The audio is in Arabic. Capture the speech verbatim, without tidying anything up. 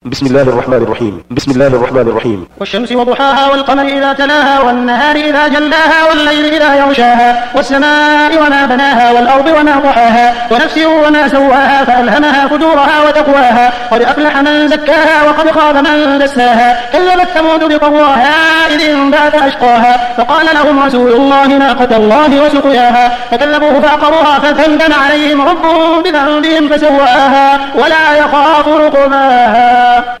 بسم الله الرحمن الرحيم بسم الله الرحمن الرحيم والشمس وضحاها والقمر إذا تلاها والنهار إذا جلاها والليل إذا يغشاها والسماء وما بناها والأرض وما طحاها ونفس وما سواها فألهمها فجورها وتقواها قد أفلح من زكاها وقد خاب من دساها كذبت ثمود بطغواها إذ انبعث أشقاها فقال لهم رسول الله ناقة الله وسقياها فكذبوه فعقروها فدمدم عليهم ربهم بذنبهم فسواها ولا يخاف عقباها.